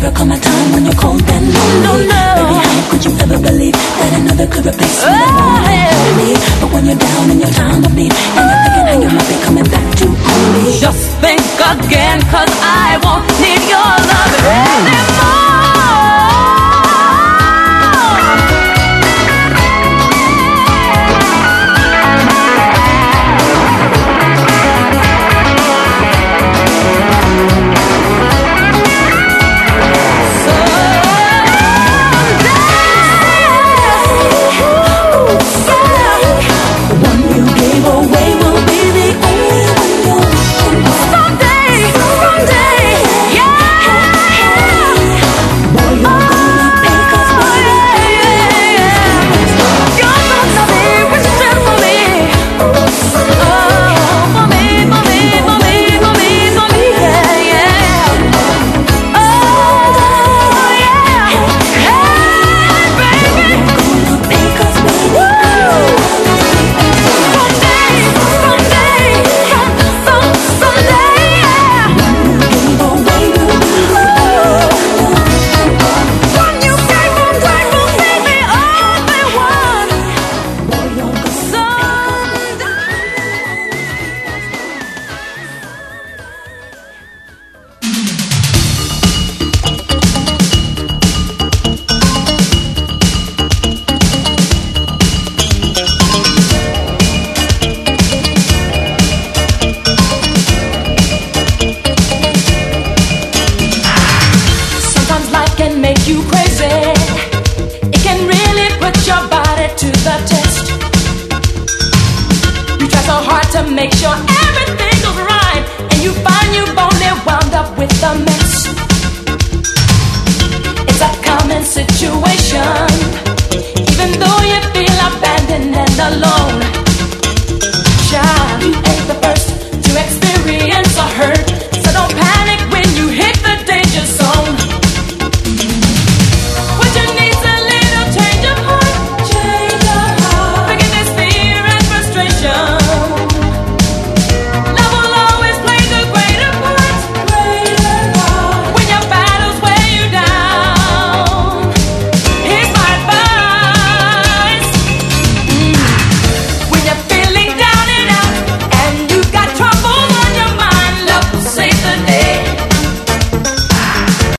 never come a time when you're cold and lonely. Baby, how could you ever believe that another could replace you? Me. But when you're down in your time of need, and you're thinking how you might be coming back to me, just think again, 'cause I won't need your love anymore. situation, even though you feel abandoned and alone.